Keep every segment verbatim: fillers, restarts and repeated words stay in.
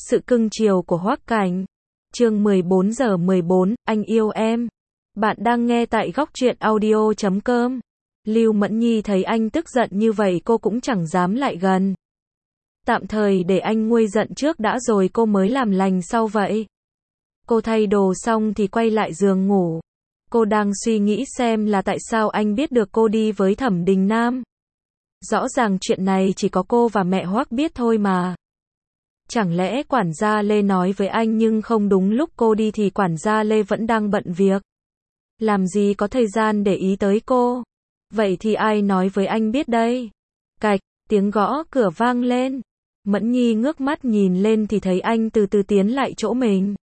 Sự cưng chiều của Hoắc Cảnh. Chương mười bốn giờ mười bốn, anh yêu em. Bạn đang nghe tại góc truyện audio chấm com. Lưu Mẫn Nhi thấy anh tức giận như vậy cô cũng chẳng dám lại gần. Tạm thời để anh nguôi giận trước đã rồi cô mới làm lành sau vậy. Cô thay đồ xong thì quay lại giường ngủ. Cô đang suy nghĩ xem là tại sao anh biết được cô đi với Thẩm Đình Nam. Rõ ràng chuyện này chỉ có cô và mẹ Hoắc biết thôi mà. Chẳng lẽ quản gia Lê nói với anh nhưng không đúng lúc cô đi thì quản gia Lê vẫn đang bận việc. Làm gì có thời gian để ý tới cô. Vậy thì ai nói với anh biết đây? Cạch, tiếng gõ cửa vang lên. Mẫn Nhi ngước mắt nhìn lên thì thấy anh từ từ tiến lại chỗ mình.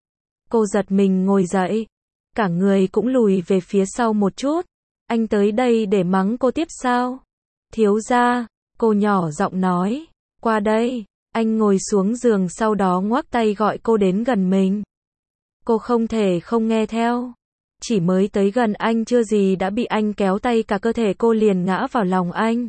Cô giật mình ngồi dậy. Cả người cũng lùi về phía sau một chút. Anh tới đây để mắng cô tiếp sao? Thiếu gia, cô nhỏ giọng nói. Qua đây. Anh ngồi xuống giường sau đó ngoắc tay gọi cô đến gần mình. Cô không thể không nghe theo. Chỉ mới tới gần anh chưa gì đã bị anh kéo tay cả cơ thể cô liền ngã vào lòng anh.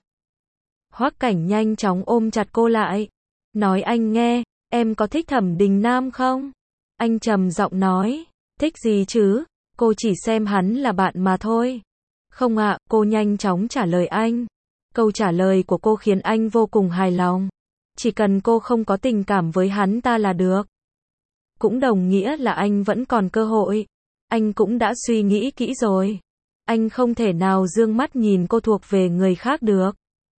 Hoắc Cảnh nhanh chóng ôm chặt cô lại. Nói anh nghe, em có thích Thẩm Đình Nam không? Anh trầm giọng nói. Thích gì chứ? Cô chỉ xem hắn là bạn mà thôi. Không ạ, cô nhanh chóng trả lời anh. Câu trả lời của cô khiến anh vô cùng hài lòng. Chỉ cần cô không có tình cảm với hắn ta là được. Cũng đồng nghĩa là anh vẫn còn cơ hội. Anh cũng đã suy nghĩ kỹ rồi. Anh không thể nào dương mắt nhìn cô thuộc về người khác được.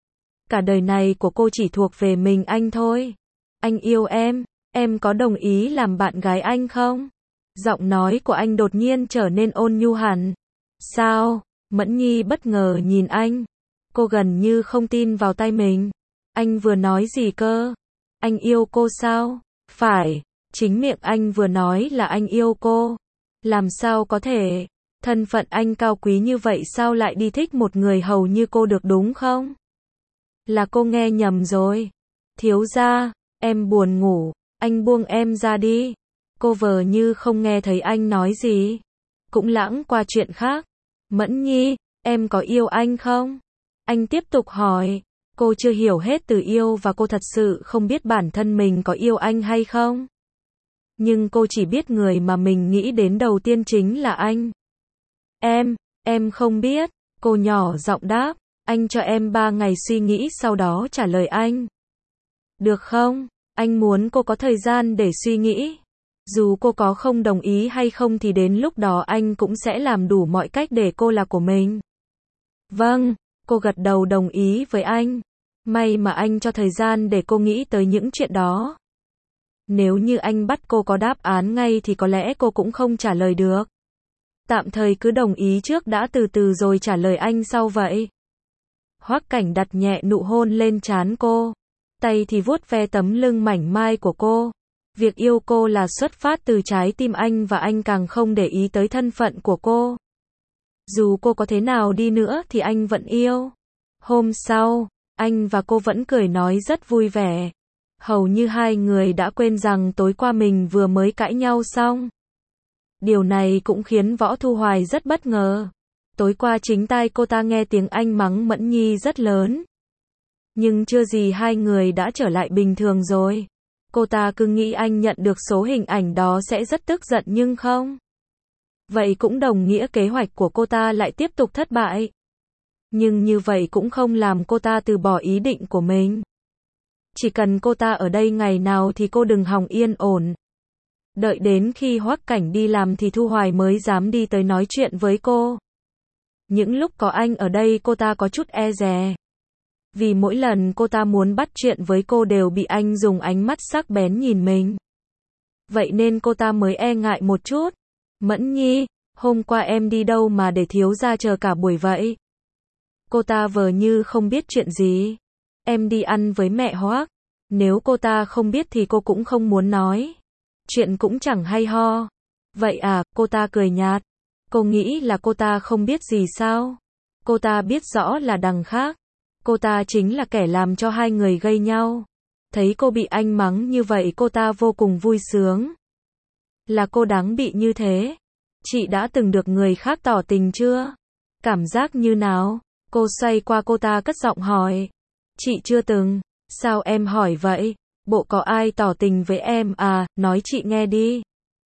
Cả đời này của cô chỉ thuộc về mình anh thôi. Anh yêu em, em có đồng ý làm bạn gái anh không? Giọng nói của anh đột nhiên trở nên ôn nhu hẳn. Sao? Mẫn Nhi bất ngờ nhìn anh. Cô gần như không tin vào tay mình. Anh vừa nói gì cơ? Anh yêu cô sao? Phải, chính miệng anh vừa nói là anh yêu cô. Làm sao có thể? Thân phận anh cao quý như vậy sao lại đi thích một người hầu như cô được đúng không? Là cô nghe nhầm rồi. Thiếu gia, em buồn ngủ, anh buông em ra đi. Cô vờ như không nghe thấy anh nói gì. Cũng lãng qua chuyện khác. Mẫn Nhi, em có yêu anh không? Anh tiếp tục hỏi. Cô chưa hiểu hết từ yêu và cô thật sự không biết bản thân mình có yêu anh hay không. Nhưng cô chỉ biết người mà mình nghĩ đến đầu tiên chính là anh. Em, em không biết, cô nhỏ giọng đáp. Anh cho em ba ngày suy nghĩ sau đó trả lời anh. Được không? Anh muốn cô có thời gian để suy nghĩ. Dù cô có không đồng ý hay không thì đến lúc đó anh cũng sẽ làm đủ mọi cách để cô là của mình. Vâng. Cô gật đầu đồng ý với anh. May mà anh cho thời gian để cô nghĩ tới những chuyện đó. Nếu như anh bắt cô có đáp án ngay thì có lẽ cô cũng không trả lời được. Tạm thời cứ đồng ý trước đã từ từ rồi trả lời anh sau vậy. Hoắc Cảnh đặt nhẹ nụ hôn lên trán cô. Tay thì vuốt ve tấm lưng mảnh mai của cô. Việc yêu cô là xuất phát từ trái tim anh và anh càng không để ý tới thân phận của cô. Dù cô có thế nào đi nữa thì anh vẫn yêu. Hôm sau, anh và cô vẫn cười nói rất vui vẻ. Hầu như hai người đã quên rằng tối qua mình vừa mới cãi nhau xong. Điều này cũng khiến Võ Thu Hoài rất bất ngờ. Tối qua chính tai cô ta nghe tiếng anh mắng Mẫn Nhi rất lớn. Nhưng chưa gì hai người đã trở lại bình thường rồi. Cô ta cứ nghĩ anh nhận được số hình ảnh đó sẽ rất tức giận nhưng không. Vậy cũng đồng nghĩa kế hoạch của cô ta lại tiếp tục thất bại. Nhưng như vậy cũng không làm cô ta từ bỏ ý định của mình. Chỉ cần cô ta ở đây ngày nào thì cô đừng hòng yên ổn. Đợi đến khi Hoắc Cảnh đi làm thì Thu Hoài mới dám đi tới nói chuyện với cô. Những lúc có anh ở đây cô ta có chút e dè. Vì mỗi lần cô ta muốn bắt chuyện với cô đều bị anh dùng ánh mắt sắc bén nhìn mình. Vậy nên cô ta mới e ngại một chút. Mẫn Nhi, hôm qua em đi đâu mà để thiếu gia chờ cả buổi vậy? Cô ta vờ như không biết chuyện gì. Em đi ăn với mẹ Hoắc. Nếu cô ta không biết thì cô cũng không muốn nói. Chuyện cũng chẳng hay ho. Vậy à, cô ta cười nhạt. Cô nghĩ là cô ta không biết gì sao? Cô ta biết rõ là đằng khác. Cô ta chính là kẻ làm cho hai người gây nhau. Thấy cô bị anh mắng như vậy cô ta vô cùng vui sướng. Là cô đáng bị như thế. Chị đã từng được người khác tỏ tình chưa? Cảm giác như nào? Cô xoay qua cô ta cất giọng hỏi. Chị chưa từng. Sao em hỏi vậy? Bộ có ai tỏ tình với em à, nói chị nghe đi.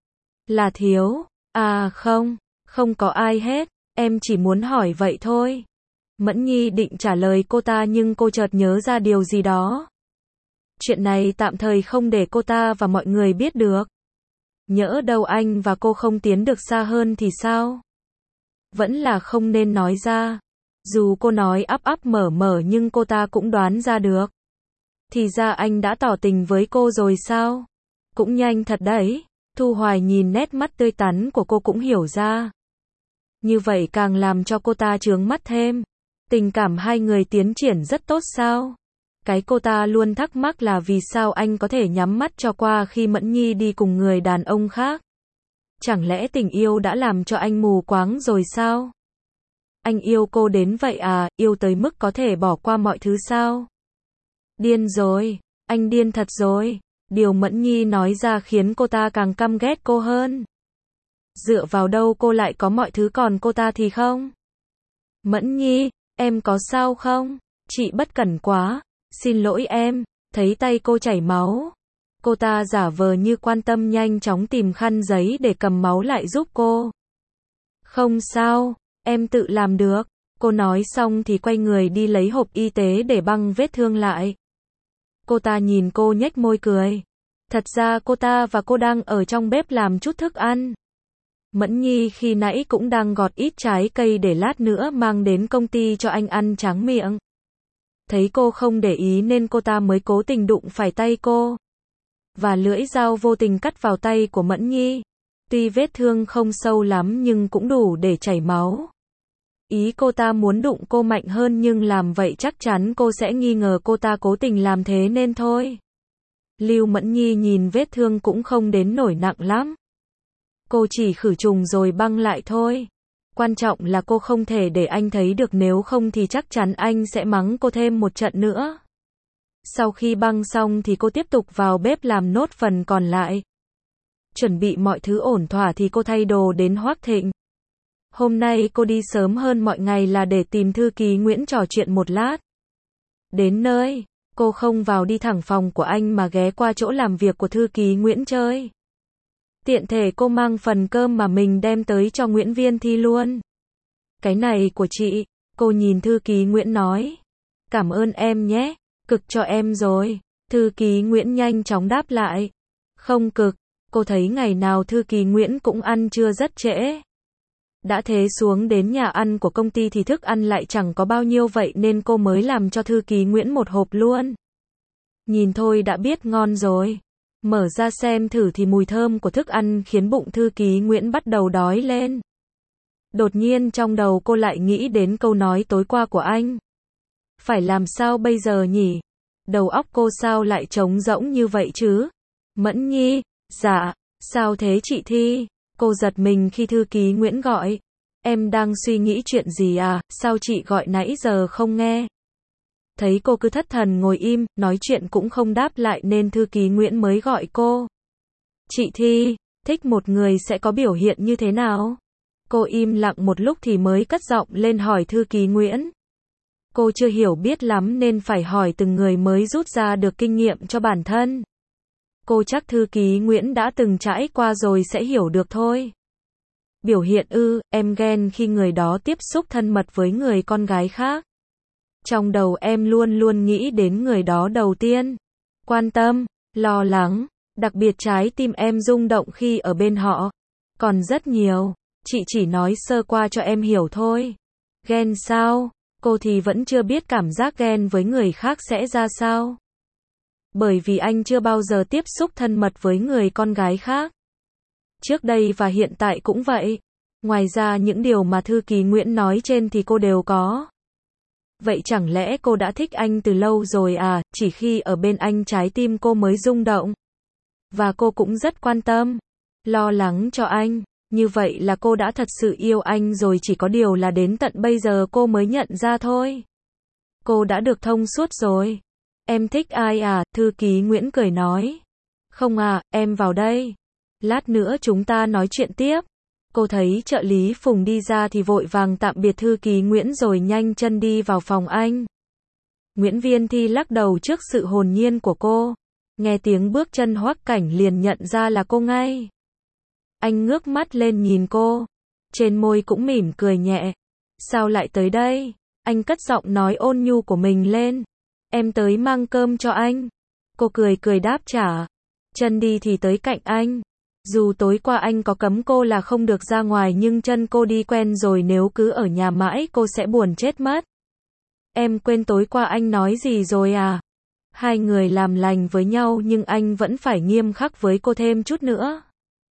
Là Thiếu. À không, không có ai hết, em chỉ muốn hỏi vậy thôi. Mẫn Nhi định trả lời cô ta nhưng cô chợt nhớ ra điều gì đó. Chuyện này tạm thời không để cô ta và mọi người biết được. Nhỡ đâu anh và cô không tiến được xa hơn thì sao? Vẫn là không nên nói ra. Dù cô nói ắp ắp mở mở nhưng cô ta cũng đoán ra được. Thì ra anh đã tỏ tình với cô rồi sao? Cũng nhanh thật đấy. Thu Hoài nhìn nét mắt tươi tắn của cô cũng hiểu ra. Như vậy càng làm cho cô ta chướng mắt thêm. Tình cảm hai người tiến triển rất tốt sao? Cái cô ta luôn thắc mắc là vì sao anh có thể nhắm mắt cho qua khi Mẫn Nhi đi cùng người đàn ông khác? Chẳng lẽ tình yêu đã làm cho anh mù quáng rồi sao? Anh yêu cô đến vậy à, yêu tới mức có thể bỏ qua mọi thứ sao? Điên rồi, anh điên thật rồi. Điều Mẫn Nhi nói ra khiến cô ta càng căm ghét cô hơn. Dựa vào đâu cô lại có mọi thứ còn cô ta thì không? Mẫn Nhi, em có sao không? Chị bất cẩn quá. Xin lỗi em. Thấy tay cô chảy máu. Cô ta giả vờ như quan tâm nhanh chóng tìm khăn giấy để cầm máu lại giúp cô. Không sao, em tự làm được. Cô nói xong thì quay người đi lấy hộp y tế để băng vết thương lại. Cô ta nhìn cô nhếch môi cười. Thật ra cô ta và cô đang ở trong bếp làm chút thức ăn. Mẫn Nhi khi nãy cũng đang gọt ít trái cây để lát nữa mang đến công ty cho anh ăn tráng miệng. Thấy cô không để ý nên cô ta mới cố tình đụng phải tay cô. Và lưỡi dao vô tình cắt vào tay của Mẫn Nhi. Tuy vết thương không sâu lắm nhưng cũng đủ để chảy máu. Ý cô ta muốn đụng cô mạnh hơn nhưng làm vậy chắc chắn cô sẽ nghi ngờ cô ta cố tình làm thế nên thôi. Lưu Mẫn Nhi nhìn vết thương cũng không đến nổi nặng lắm. Cô chỉ khử trùng rồi băng lại thôi. Quan trọng là cô không thể để anh thấy được, nếu không thì chắc chắn anh sẽ mắng cô thêm một trận nữa. Sau khi băng xong thì cô tiếp tục vào bếp làm nốt phần còn lại. Chuẩn bị mọi thứ ổn thỏa thì cô thay đồ đến Hoắc Thịnh. Hôm nay cô đi sớm hơn mọi ngày là để tìm thư ký Nguyễn trò chuyện một lát. Đến nơi, cô không vào đi thẳng phòng của anh mà ghé qua chỗ làm việc của thư ký Nguyễn chơi. Tiện thể cô mang phần cơm mà mình đem tới cho Nguyễn Viên Thi luôn. Cái này của chị, cô nhìn thư ký Nguyễn nói. Cảm ơn em nhé, cực cho em rồi. Thư ký Nguyễn nhanh chóng đáp lại. Không cực, cô thấy ngày nào thư ký Nguyễn cũng ăn trưa rất trễ. Đã thế xuống đến nhà ăn của công ty thì thức ăn lại chẳng có bao nhiêu vậy nên cô mới làm cho thư ký Nguyễn một hộp luôn. Nhìn thôi đã biết ngon rồi. Mở ra xem thử thì mùi thơm của thức ăn khiến bụng thư ký Nguyễn bắt đầu đói lên. Đột nhiên trong đầu cô lại nghĩ đến câu nói tối qua của anh. Phải làm sao bây giờ nhỉ? Đầu óc cô sao lại trống rỗng như vậy chứ? Mẫn Nhi, dạ, sao thế chị Thi? Cô giật mình khi thư ký Nguyễn gọi. Em đang suy nghĩ chuyện gì à, sao chị gọi nãy giờ không nghe? Thấy cô cứ thất thần ngồi im, nói chuyện cũng không đáp lại nên thư ký Nguyễn mới gọi cô. Chị Thi, thích một người sẽ có biểu hiện như thế nào? Cô im lặng một lúc thì mới cất giọng lên hỏi thư ký Nguyễn. Cô chưa hiểu biết lắm nên phải hỏi từng người mới rút ra được kinh nghiệm cho bản thân. Cô chắc thư ký Nguyễn đã từng trải qua rồi sẽ hiểu được thôi. Biểu hiện ư, em ghen khi người đó tiếp xúc thân mật với người con gái khác. Trong đầu em luôn luôn nghĩ đến người đó đầu tiên. Quan tâm, lo lắng, đặc biệt trái tim em rung động khi ở bên họ. Còn rất nhiều, chị chỉ nói sơ qua cho em hiểu thôi. Ghen sao? Cô thì vẫn chưa biết cảm giác ghen với người khác sẽ ra sao. Bởi vì anh chưa bao giờ tiếp xúc thân mật với người con gái khác. Trước đây và hiện tại cũng vậy. Ngoài ra những điều mà thư ký Nguyễn nói trên thì cô đều có. Vậy chẳng lẽ cô đã thích anh từ lâu rồi à, chỉ khi ở bên anh trái tim cô mới rung động. Và cô cũng rất quan tâm, lo lắng cho anh. Như vậy là cô đã thật sự yêu anh rồi, chỉ có điều là đến tận bây giờ cô mới nhận ra thôi. Cô đã được thông suốt rồi. Em thích ai à, thư ký Nguyễn cười nói. Không à, em vào đây. Lát nữa chúng ta nói chuyện tiếp. Cô thấy trợ lý Phùng đi ra thì vội vàng tạm biệt thư ký Nguyễn rồi nhanh chân đi vào phòng anh. Nguyễn Viên Thi lắc đầu trước sự hồn nhiên của cô. Nghe tiếng bước chân Hoắc Cảnh liền nhận ra là cô ngay. Anh ngước mắt lên nhìn cô. Trên môi cũng mỉm cười nhẹ. Sao lại tới đây? Anh cất giọng nói ôn nhu của mình lên. Em tới mang cơm cho anh. Cô cười cười đáp trả. Chân đi thì tới cạnh anh. Dù tối qua anh có cấm cô là không được ra ngoài nhưng chân cô đi quen rồi, nếu cứ ở nhà mãi cô sẽ buồn chết mất. Em quên tối qua anh nói gì rồi à? Hai người làm lành với nhau nhưng anh vẫn phải nghiêm khắc với cô thêm chút nữa.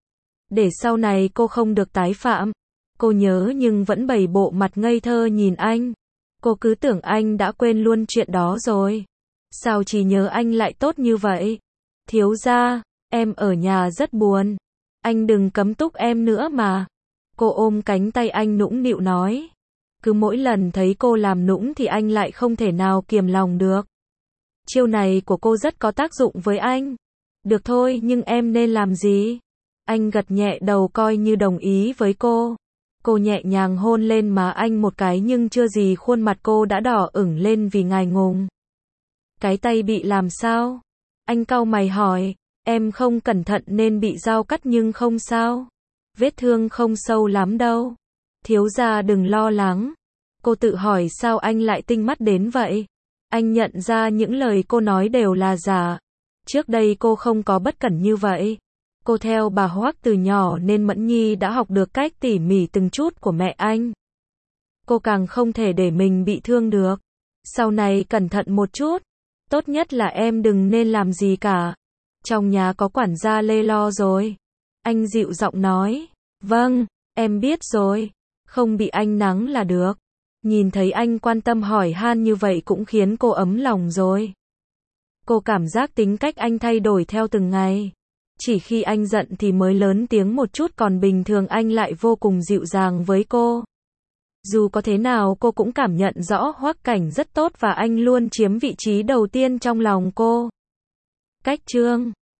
Để sau này cô không được tái phạm. Cô nhớ nhưng vẫn bày bộ mặt ngây thơ nhìn anh. Cô cứ tưởng anh đã quên luôn chuyện đó rồi. Sao chỉ nhớ anh lại tốt như vậy? Thiếu gia, em ở nhà rất buồn. Anh đừng cấm túc em nữa mà. Cô ôm cánh tay anh nũng nịu nói. Cứ mỗi lần thấy cô làm nũng thì anh lại không thể nào kiềm lòng được. Chiêu này của cô rất có tác dụng với anh. Được thôi, nhưng em nên làm gì? Anh gật nhẹ đầu coi như đồng ý với cô. Cô nhẹ nhàng hôn lên má anh một cái nhưng chưa gì khuôn mặt cô đã đỏ ửng lên vì ngại ngùng. Cái tay bị làm sao? Anh cau mày hỏi. Em không cẩn thận nên bị dao cắt nhưng không sao. Vết thương không sâu lắm đâu. Thiếu gia đừng lo lắng. Cô tự hỏi sao anh lại tinh mắt đến vậy. Anh nhận ra những lời cô nói đều là giả. Trước đây cô không có bất cẩn như vậy. Cô theo bà Hoắc từ nhỏ nên Mẫn Nhi đã học được cách tỉ mỉ từng chút của mẹ anh. Cô càng không thể để mình bị thương được. Sau này cẩn thận một chút. Tốt nhất là em đừng nên làm gì cả. Trong nhà có quản gia Lê lo rồi. Anh dịu giọng nói. Vâng, em biết rồi. Không bị anh nắng là được. Nhìn thấy anh quan tâm hỏi han như vậy cũng khiến cô ấm lòng rồi. Cô cảm giác tính cách anh thay đổi theo từng ngày. Chỉ khi anh giận thì mới lớn tiếng một chút, còn bình thường anh lại vô cùng dịu dàng với cô. Dù có thế nào cô cũng cảm nhận rõ Hoắc Cảnh rất tốt và anh luôn chiếm vị trí đầu tiên trong lòng cô. Cách chương